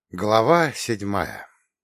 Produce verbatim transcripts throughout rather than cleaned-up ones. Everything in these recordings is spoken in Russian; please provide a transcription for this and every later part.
Глава седьмая.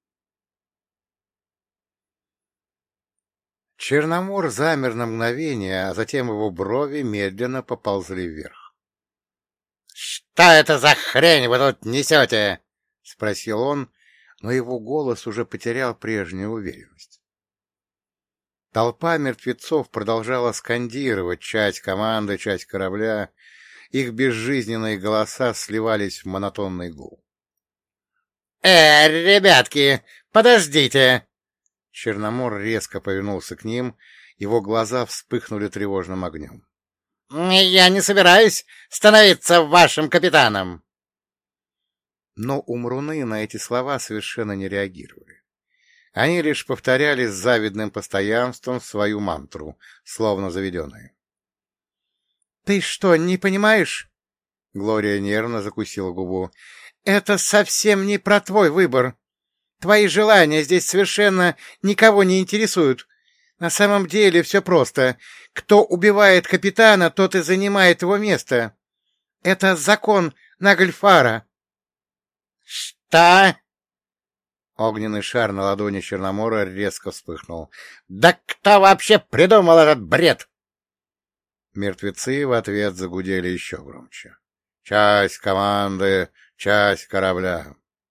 Черномор замер на мгновение, а затем его брови медленно поползли вверх. — Что это за хрень вы тут несете? — спросил он, но его голос уже потерял прежнюю уверенность. Толпа мертвецов продолжала скандировать часть команды, часть корабля. Их безжизненные голоса сливались в монотонный гул. «Э, ребятки, подождите!» Черномор резко повернулся к ним, его глаза вспыхнули тревожным огнем. «Я не собираюсь становиться вашим капитаном!» Но умруны на эти слова совершенно не реагировали. Они лишь повторяли с завидным постоянством свою мантру, словно заведенные. «Ты что, не понимаешь?» Глория нервно закусила губу. «Это совсем не про твой выбор. Твои желания здесь совершенно никого не интересуют. На самом деле все просто. Кто убивает капитана, тот и занимает его место. Это закон Нагльфара». «Что?» Огненный шар на ладони Черномора резко вспыхнул. «Да кто вообще придумал этот бред?» Мертвецы в ответ загудели еще громче. «Часть команды, часть корабля».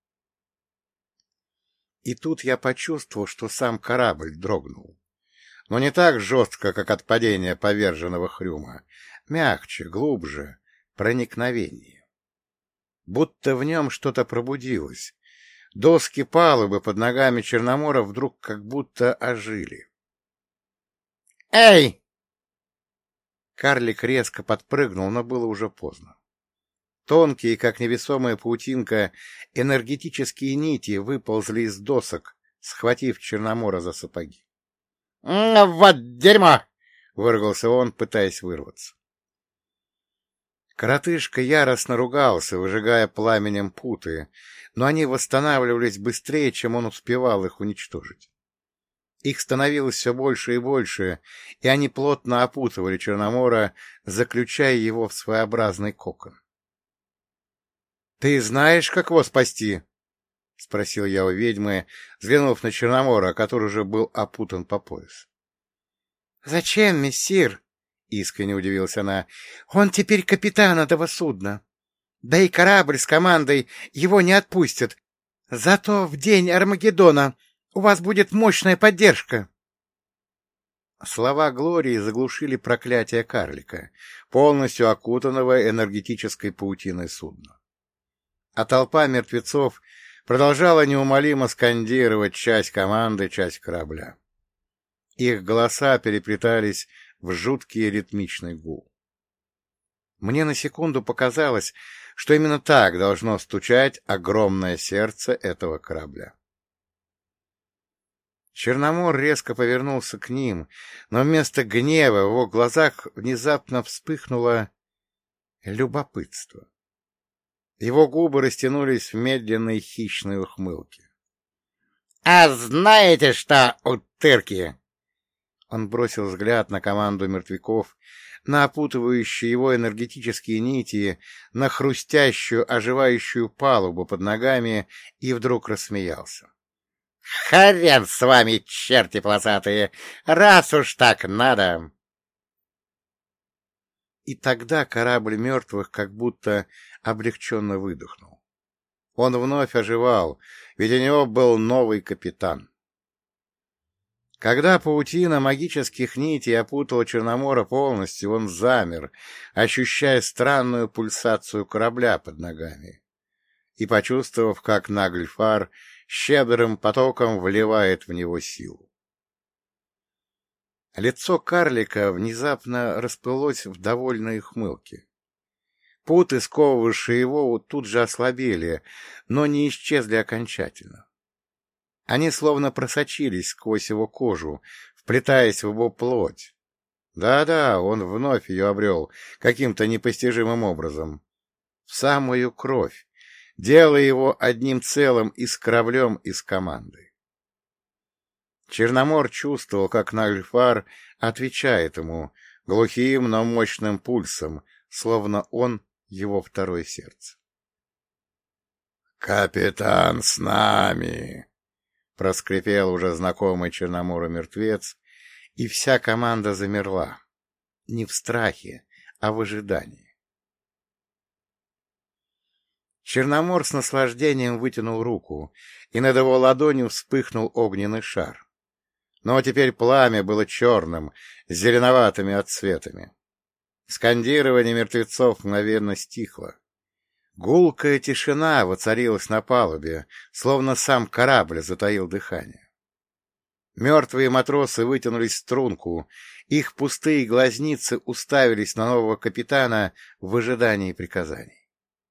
И тут я почувствовал, что сам корабль дрогнул. Но не так жестко, как от падения поверженного Хрюма. Мягче, глубже, проникновение. Будто в нем что-то пробудилось. Доски палубы под ногами Черномора вдруг как будто ожили. «Эй!» Карлик резко подпрыгнул, но было уже поздно. Тонкие, как невесомая паутинка, энергетические нити выползли из досок, схватив Черномора за сапоги. — Вот дерьмо! — выругался он, пытаясь вырваться. Коротышка яростно ругался, выжигая пламенем путы, но они восстанавливались быстрее, чем он успевал их уничтожить. Их становилось все больше и больше, и они плотно опутывали Черномора, заключая его в своеобразный кокон. — Ты знаешь, как его спасти? — спросил я у ведьмы, взглянув на Черномора, который уже был опутан по пояс. — Зачем, мессир? — искренне удивилась она. — Он теперь капитан этого судна. Да и корабль с командой его не отпустят. Зато в день Армагеддона у вас будет мощная поддержка. Слова Глории заглушили проклятие карлика, полностью окутанного энергетической паутиной судна. А толпа мертвецов продолжала неумолимо скандировать часть команды, часть корабля. Их голоса переплетались в жуткий ритмичный гул. Мне на секунду показалось, что именно так должно стучать огромное сердце этого корабля. Черномор резко повернулся к ним, но вместо гнева в его глазах внезапно вспыхнуло любопытство. Его губы растянулись в медленной хищной ухмылке. — А знаете что, утырки? Он бросил взгляд на команду мертвяков, на опутывающие его энергетические нити, на хрустящую, оживающую палубу под ногами и вдруг рассмеялся. — Хрен с вами, черти полосатые! Раз уж так надо! И тогда корабль мертвых как будто облегченно выдохнул. Он вновь оживал, ведь у него был новый капитан. Когда паутина магических нитей опутала Черномора полностью, он замер, ощущая странную пульсацию корабля под ногами, и почувствовав, как Нагльфар щедрым потоком вливает в него силу. Лицо карлика внезапно расплылось в довольной ухмылке. Путы, сковывавшие его, тут же ослабели, но не исчезли окончательно. Они словно просочились сквозь его кожу, вплетаясь в его плоть. Да-да, он вновь ее обрел каким-то непостижимым образом. В самую кровь, делая его одним целым и с кораблем, и с командой. Черномор чувствовал, как Нагльфар отвечает ему глухим, но мощным пульсом, словно он его второе сердце. «Капитан с нами!» — проскрипел уже знакомый Черномору мертвец, и вся команда замерла. Не в страхе, а в ожидании. Черномор с наслаждением вытянул руку, и над его ладонью вспыхнул огненный шар. Но теперь пламя было черным, с зеленоватыми отцветами. Скандирование мертвецов мгновенно стихло. Гулкая тишина воцарилась на палубе, словно сам корабль затаил дыхание. Мертвые матросы вытянулись в струнку, их пустые глазницы уставились на нового капитана в ожидании приказаний.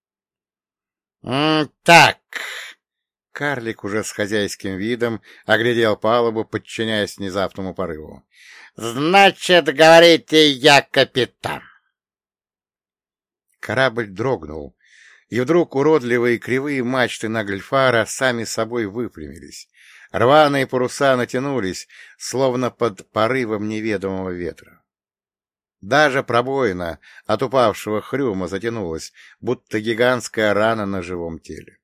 — Так! — карлик уже с хозяйским видом оглядел палубу, подчиняясь внезапному порыву. — Значит, говорите, я капитан! Корабль дрогнул, и вдруг уродливые кривые мачты Нагльфара сами собой выпрямились. Рваные паруса натянулись, словно под порывом неведомого ветра. Даже пробоина от упавшего хрюма затянулась, будто гигантская рана на живом теле.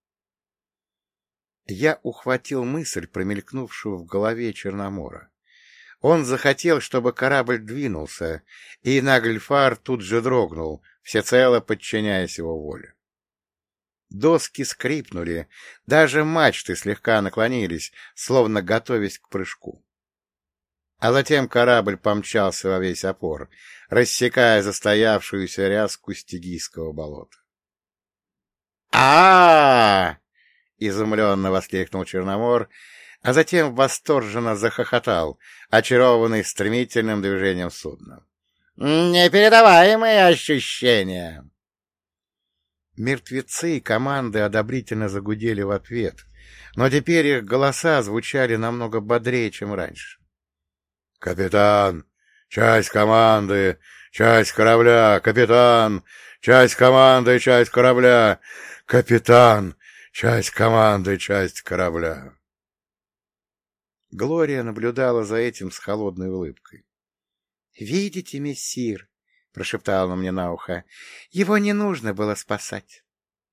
Я ухватил мысль, промелькнувшую в голове Черномора. Он захотел, чтобы корабль двинулся, и Нагльфар тут же дрогнул, всецело подчиняясь его воле. Доски скрипнули, даже мачты слегка наклонились, словно готовясь к прыжку. А затем корабль помчался во весь опор, рассекая застоявшуюся ряску стигийского болота. а, -а, -а, -а изумленно воскликнул Черномор, а затем восторженно захохотал, очарованный стремительным движением судна. «Непередаваемые ощущения!» Мертвецы и команды одобрительно загудели в ответ, но теперь их голоса звучали намного бодрее, чем раньше. «Капитан! Часть команды! Часть корабля! Капитан! Часть команды! Часть корабля! Капитан! Часть команды! Часть корабля!» Глория наблюдала за этим с холодной улыбкой. — Видите, мессир, — прошептала она мне на ухо, — его не нужно было спасать.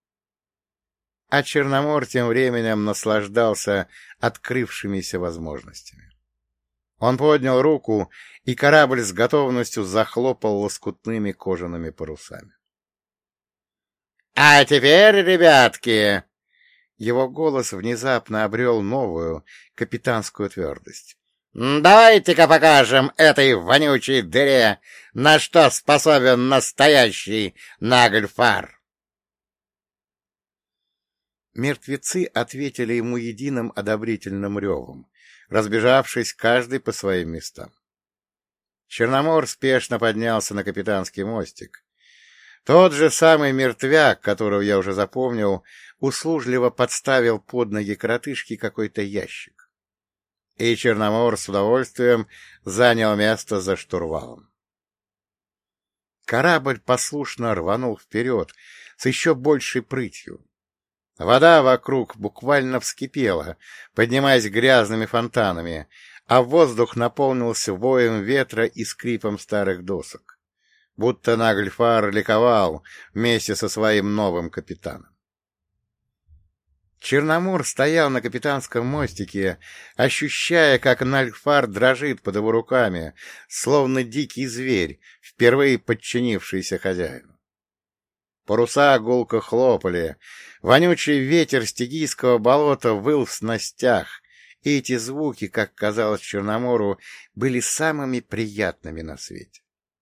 А Черномор тем временем наслаждался открывшимися возможностями. Он поднял руку, и корабль с готовностью захлопал лоскутными кожаными парусами. — А теперь, ребятки! Его голос внезапно обрел новую капитанскую твердость. «Давайте-ка покажем этой вонючей дыре, на что способен настоящий Нагльфар!» Мертвецы ответили ему единым одобрительным ревом, разбежавшись каждый по своим местам. Черномор спешно поднялся на капитанский мостик. Тот же самый мертвяк, которого я уже запомнил, услужливо подставил под ноги коротышки какой-то ящик. И Черномор с удовольствием занял место за штурвалом. Корабль послушно рванул вперед с еще большей прытью. Вода вокруг буквально вскипела, поднимаясь грязными фонтанами, а воздух наполнился воем ветра и скрипом старых досок, будто Нагльфар ликовал вместе со своим новым капитаном. Черномор стоял на капитанском мостике, ощущая, как Нагльфар дрожит под его руками, словно дикий зверь, впервые подчинившийся хозяину. Паруса гулко хлопали, вонючий ветер стигийского болота выл в снастях, и эти звуки, как казалось Черномору, были самыми приятными на свете.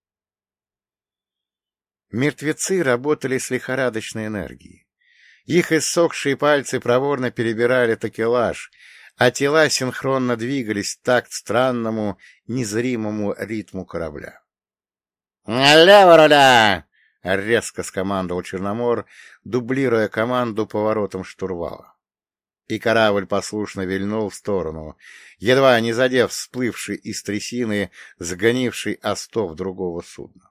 Мертвецы работали с лихорадочной энергией. Их иссохшие пальцы проворно перебирали такелаж, а тела синхронно двигались в такт странному, незримому ритму корабля. «Лево руля!» — резко скомандовал Черномор, дублируя команду поворотом штурвала. И корабль послушно вильнул в сторону, едва не задев всплывший из трясины, сгонивший остов другого судна.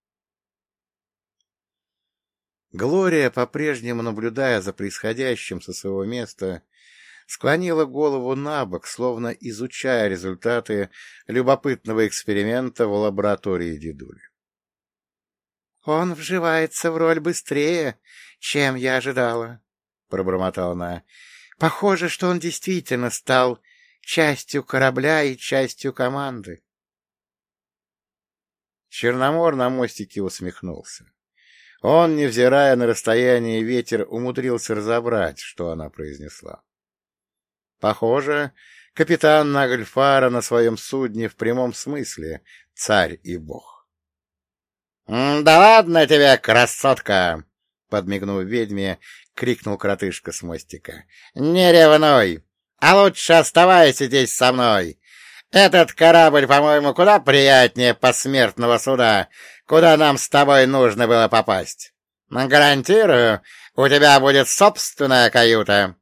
Глория, по-прежнему наблюдая за происходящим со своего места, склонила голову набок, словно изучая результаты любопытного эксперимента в лаборатории дедули. — Он вживается в роль быстрее, чем я ожидала, пробормотала она. — Похоже, что он действительно стал частью корабля и частью команды. Черномор на мостике усмехнулся. Он, невзирая на расстояние и ветер, умудрился разобрать, что она произнесла. Похоже, капитан Нагльфара на своем судне в прямом смысле царь и бог. — Да ладно тебе, красотка! — подмигнув ведьме, крикнул коротышка с мостика. — Не ревнуй, а лучше оставайся здесь со мной. Этот корабль, по-моему, куда приятнее посмертного суда, куда нам с тобой нужно было попасть. Гарантирую, у тебя будет собственная каюта.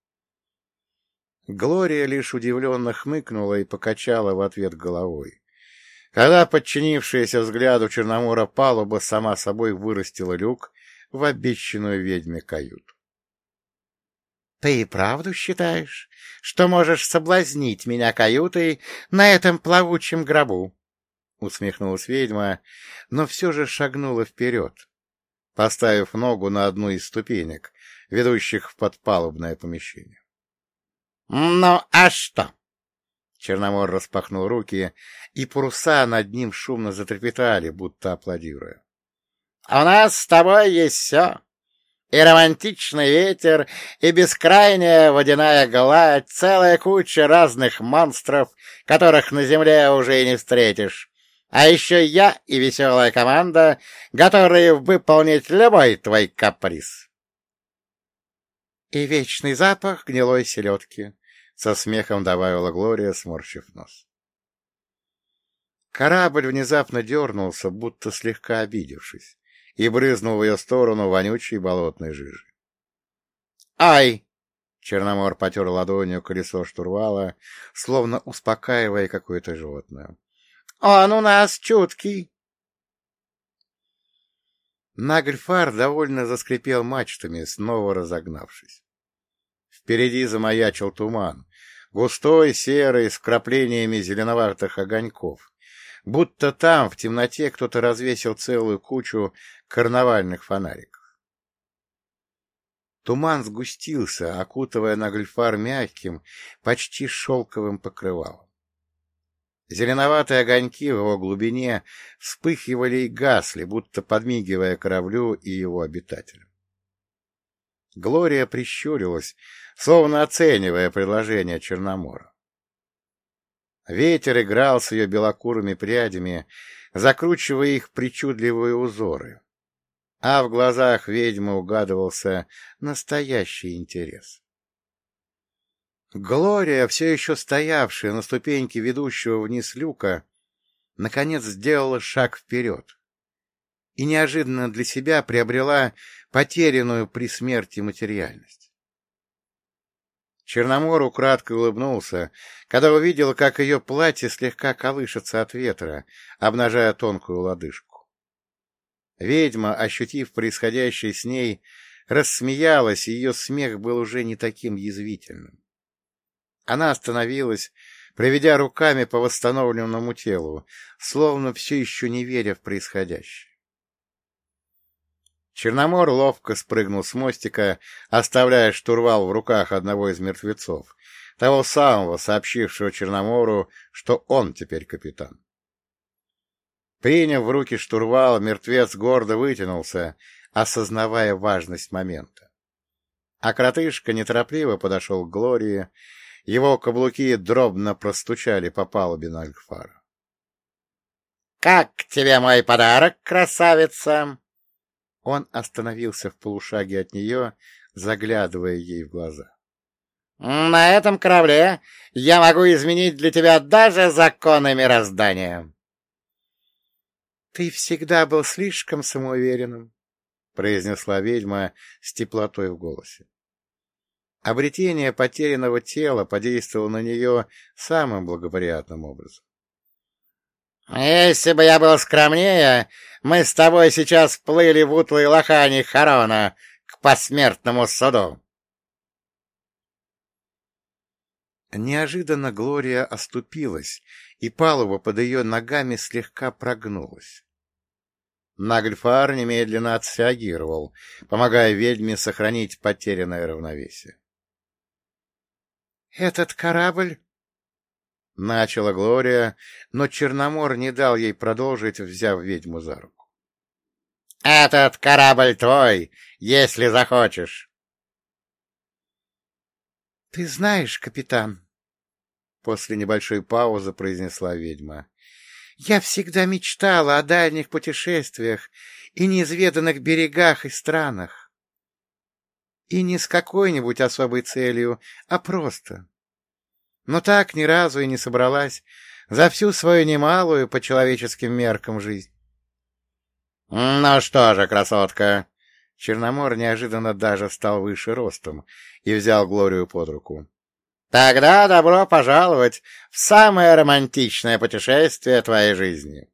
Глория лишь удивленно хмыкнула и покачала в ответ головой. Когда подчинившаяся взгляду Черномора палуба сама собой вырастила люк в обещанную ведьме каюту. — Ты и правду считаешь, что можешь соблазнить меня каютой на этом плавучем гробу? — усмехнулась ведьма, но все же шагнула вперед, поставив ногу на одну из ступенек, ведущих в подпалубное помещение. — Ну, а что? Черномор распахнул руки, и паруса над ним шумно затрепетали, будто аплодируя. — У нас с тобой есть все. И романтичный ветер, и бескрайняя водяная гладь, целая куча разных монстров, которых на земле уже и не встретишь. А еще я и веселая команда, готовые выполнить любой твой каприз. — И вечный запах гнилой селедки, — со смехом добавила Глория, сморщив нос. Корабль внезапно дернулся, будто слегка обидевшись, и брызнул в ее сторону вонючей болотной жижи. «Ай!» — Черномор потер ладонью колесо штурвала, словно успокаивая какое-то животное. «Он у нас чуткий!» Нагльфар довольно заскрипел мачтами, снова разогнавшись. Впереди замаячил туман, густой, серый, с вкраплениями зеленоватых огоньков, будто там в темноте кто-то развесил целую кучу карнавальных фонариков. Туман сгустился, окутывая Нагльфар мягким, почти шелковым покрывалом. Зеленоватые огоньки в его глубине вспыхивали и гасли, будто подмигивая кораблю и его обитателям. Глория прищурилась, словно оценивая предложение Черномора. Ветер играл с ее белокурыми прядями, закручивая их причудливые узоры, а в глазах ведьмы угадывался настоящий интерес. Глория, все еще стоявшая на ступеньке ведущего вниз люка, наконец сделала шаг вперед и неожиданно для себя приобрела потерянную при смерти материальность. Черномор украдкой улыбнулся, когда увидел, как ее платье слегка колышется от ветра, обнажая тонкую лодыжку. Ведьма, ощутив происходящее с ней, рассмеялась, и ее смех был уже не таким язвительным. Она остановилась, проведя руками по восстановленному телу, словно все еще не веря в происходящее. Черномор ловко спрыгнул с мостика, оставляя штурвал в руках одного из мертвецов, того самого, сообщившего Черномору, что он теперь капитан. Приняв в руки штурвал, мертвец гордо вытянулся, осознавая важность момента. А коротышка неторопливо подошел к Глории, его каблуки дробно простучали по палубе Нагльфара. — Как тебе мой подарок, красавица? Он остановился в полушаге от нее, заглядывая ей в глаза. — На этом корабле я могу изменить для тебя даже законы мироздания. — Ты всегда был слишком самоуверенным, — произнесла ведьма с теплотой в голосе. Обретение потерянного тела подействовало на нее самым благоприятным образом. — Если бы я был скромнее, мы с тобой сейчас плыли в утлой лохани Харона к посмертному суду. Неожиданно Глория оступилась, и палуба под ее ногами слегка прогнулась. Нагльфар немедленно отреагировал, помогая ведьме сохранить потерянное равновесие. — Этот корабль... — начала Глория, но Черномор не дал ей продолжить, взяв ведьму за руку. — Этот корабль твой, если захочешь. — Ты знаешь, капитан, — после небольшой паузы произнесла ведьма, — я всегда мечтала о дальних путешествиях и неизведанных берегах и странах. И не с какой-нибудь особой целью, а просто. Но так ни разу и не собралась за всю свою немалую по человеческим меркам жизнь. — Ну что же, красотка! Черномор неожиданно даже стал выше ростом и взял Глорию под руку. — Тогда добро пожаловать в самое романтичное путешествие твоей жизни.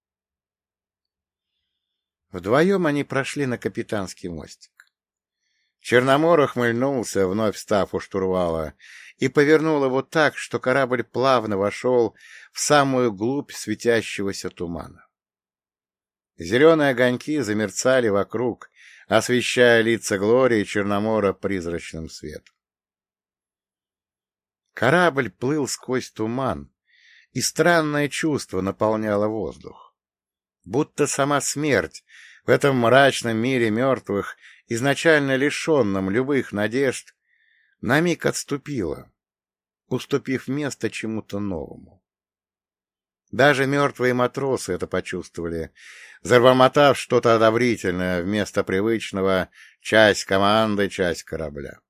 Вдвоем они прошли на капитанский мостик. Черномор ухмыльнулся, вновь став у штурвала, и повернул его так, что корабль плавно вошел в самую глубь светящегося тумана. Зеленые огоньки замерцали вокруг, освещая лица Глории и Черномора призрачным светом. Корабль плыл сквозь туман, и странное чувство наполняло воздух. Будто сама смерть в этом мрачном мире мертвых, изначально лишенном любых надежд, на миг отступила, уступив место чему-то новому. Даже мертвые матросы это почувствовали, забормотав что-то одобрительное вместо привычного «часть команды, часть корабля».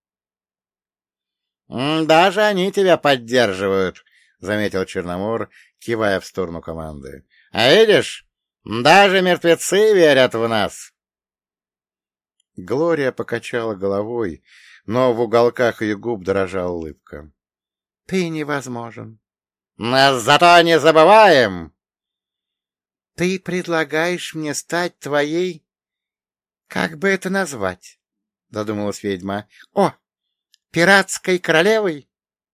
— Даже они тебя поддерживают, — заметил Черномор, кивая в сторону команды. — А видишь, даже мертвецы верят в нас. Глория покачала головой, но в уголках ее губ дрожала улыбка. — Ты невозможен. — Но зато не забываем. — Ты предлагаешь мне стать твоей... Как бы это назвать? — задумалась ведьма. — О! Пиратской королевой?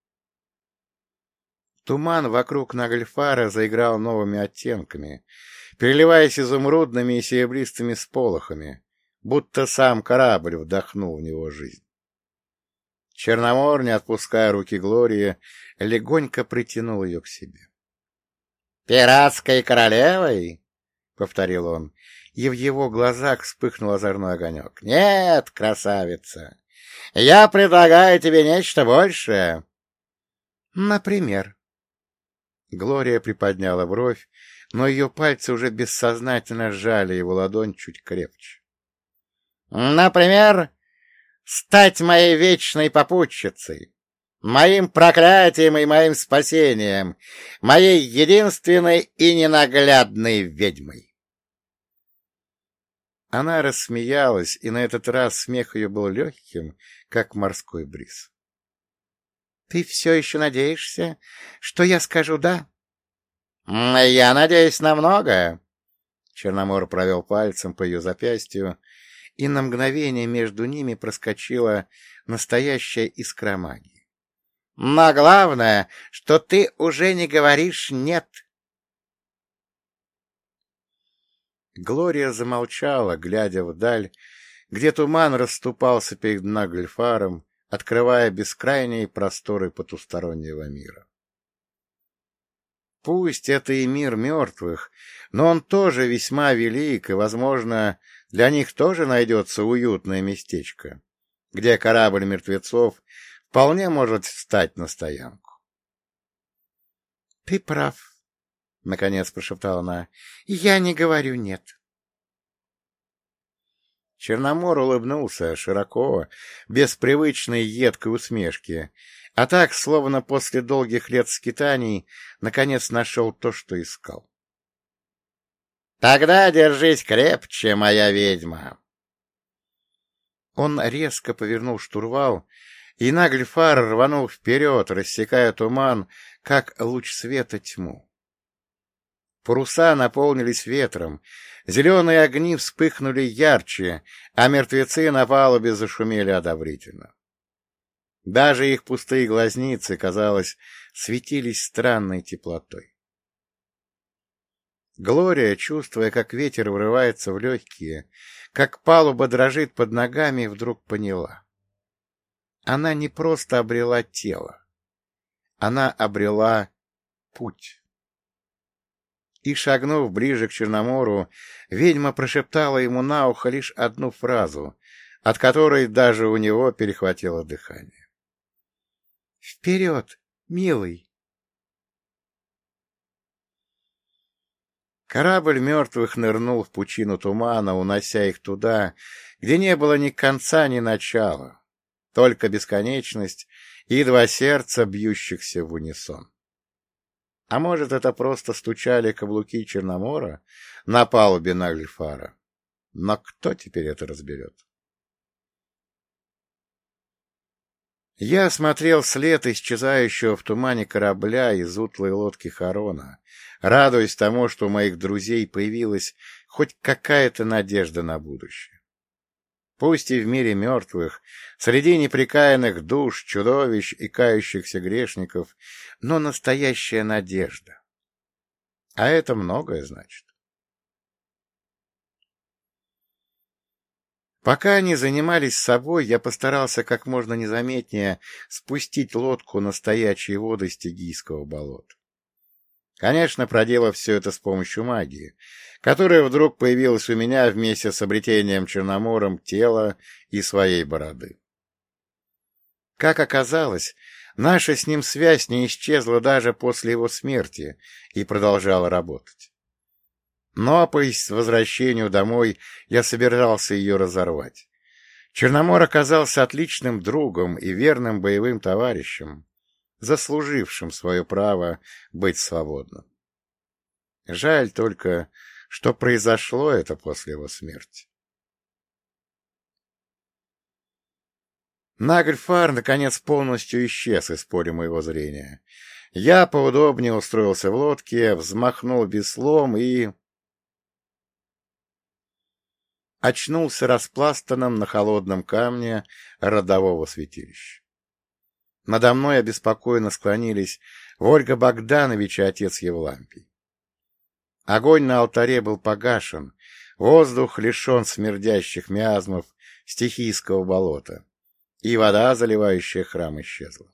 Туман вокруг Нагльфара заиграл новыми оттенками, переливаясь изумрудными и серебристыми сполохами, будто сам корабль вдохнул в него жизнь. Черномор, не отпуская руки Глории, легонько притянул ее к себе. — Пиратской королевой? — повторил он, и в его глазах вспыхнул озорной огонек. — Нет, красавица! Я предлагаю тебе нечто большее. — Например? Глория приподняла бровь, но ее пальцы уже бессознательно сжали его ладонь чуть крепче. — Например, стать моей вечной попутчицей, моим проклятием и моим спасением, моей единственной и ненаглядной ведьмой. Она рассмеялась, и на этот раз смех ее был легким, как морской бриз. — Ты все еще надеешься, что я скажу «да»? — Я надеюсь на многое. Черномор провел пальцем по ее запястью, и на мгновение между ними проскочила настоящая искра магии. — Но главное, что ты уже не говоришь «нет». Глория замолчала, глядя вдаль, где туман расступался перед Нагльфаром, открывая бескрайние просторы потустороннего мира. Пусть это и мир мертвых, но он тоже весьма велик, и, возможно, для них тоже найдется уютное местечко, где корабль мертвецов вполне может встать на стоянку. — Ты прав, — наконец прошептала она, — я не говорю «нет». Черномор улыбнулся широко, без привычной едкой усмешки, а так, словно после долгих лет скитаний, наконец нашел то, что искал. — Тогда держись крепче, моя ведьма! Он резко повернул штурвал, и Нагльфар рванул вперед, рассекая туман, как луч света тьму. Паруса наполнились ветром, зеленые огни вспыхнули ярче, а мертвецы на палубе зашумели одобрительно. Даже их пустые глазницы, казалось, светились странной теплотой. Глория, чувствуя, как ветер врывается в легкие, как палуба дрожит под ногами, вдруг поняла. Она не просто обрела тело, она обрела путь. И, шагнув ближе к Черномору, ведьма прошептала ему на ухо лишь одну фразу, от которой даже у него перехватило дыхание. «Вперед, милый!» Корабль мертвых нырнул в пучину тумана, унося их туда, где не было ни конца, ни начала, только бесконечность и два сердца, бьющихся в унисон. А может, это просто стучали каблуки Черномора на палубе Нагльфара? Но кто теперь это разберет? Я смотрел вслед исчезающего в тумане корабля из утлой лодки Харона, радуясь тому, что у моих друзей появилась хоть какая-то надежда на будущее. Пусть и в мире мертвых, среди непрекаянных душ, чудовищ и кающихся грешников, но настоящая надежда. А это многое значит. Пока они занимались собой, я постарался как можно незаметнее спустить лодку на стоячие воды Стигийского болота. Конечно, проделав все это с помощью магии, которая вдруг появилась у меня вместе с обретением Черномором тела и своей бороды. Как оказалось, наша с ним связь не исчезла даже после его смерти и продолжала работать. Но по возвращению домой я собирался ее разорвать. Черномор оказался отличным другом и верным боевым товарищем, заслужившим свое право быть свободным. Жаль только, что произошло это после его смерти. Нагльфар, наконец, полностью исчез из поля моего зрения. Я поудобнее устроился в лодке, взмахнул веслом и... очнулся распластанным на холодном камне родового святилища. Надо мной обеспокоенно склонились Ольга Богданович и отец Евлампий. Огонь на алтаре был погашен, воздух лишен смердящих миазмов стихийского болота, и вода, заливающая храм, исчезла.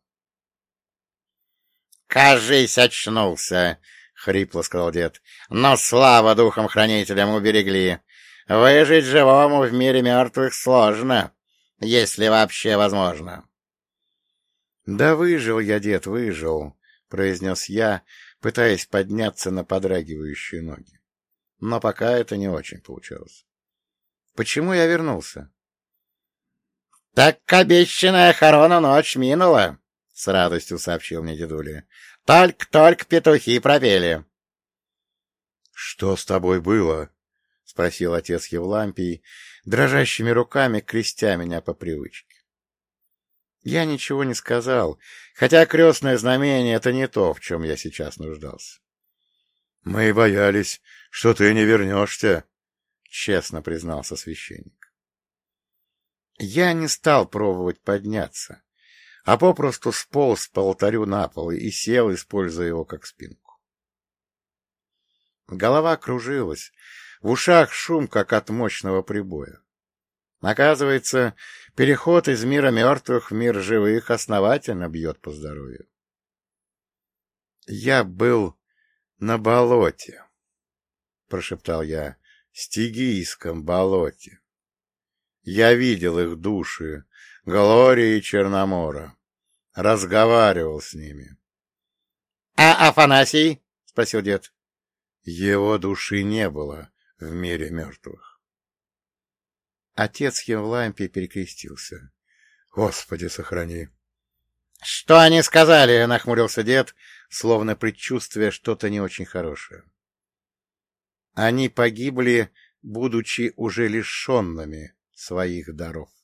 — Кажись, очнулся! — хрипло сказал дед. — Но слава духом-хранителям уберегли! Выжить живому в мире мертвых сложно, если вообще возможно. — Да выжил я, дед, выжил, — произнес я, пытаясь подняться на подрагивающие ноги. Но пока это не очень получалось. — Почему я вернулся? — Так обещанная Харона ночь минула, — с радостью сообщил мне дедуля. — Только-только петухи пропели. — Что с тобой было? — спросил отец Евлампий, дрожащими руками крестя меня по привычке. Я ничего не сказал, хотя крестное знамение — это не то, в чем я сейчас нуждался. — Мы боялись, что ты не вернешься, — честно признался священник. Я не стал пробовать подняться, а попросту сполз по алтарю на пол и сел, используя его как спинку. Голова кружилась, в ушах шум, как от мощного прибоя. Оказывается, переход из мира мертвых в мир живых основательно бьет по здоровью. «Я был на болоте», — прошептал я, — «Стигийском болоте. Я видел их души, Глории и Черномора, разговаривал с ними». «А Афанасий?» — спросил дед. «Его души не было в мире мертвых». Отец Евлампий перекрестился. «Господи, сохрани!» «Что они сказали?» — нахмурился дед, словно предчувствуя что-то не очень хорошее. «Они погибли, будучи уже лишенными своих даров».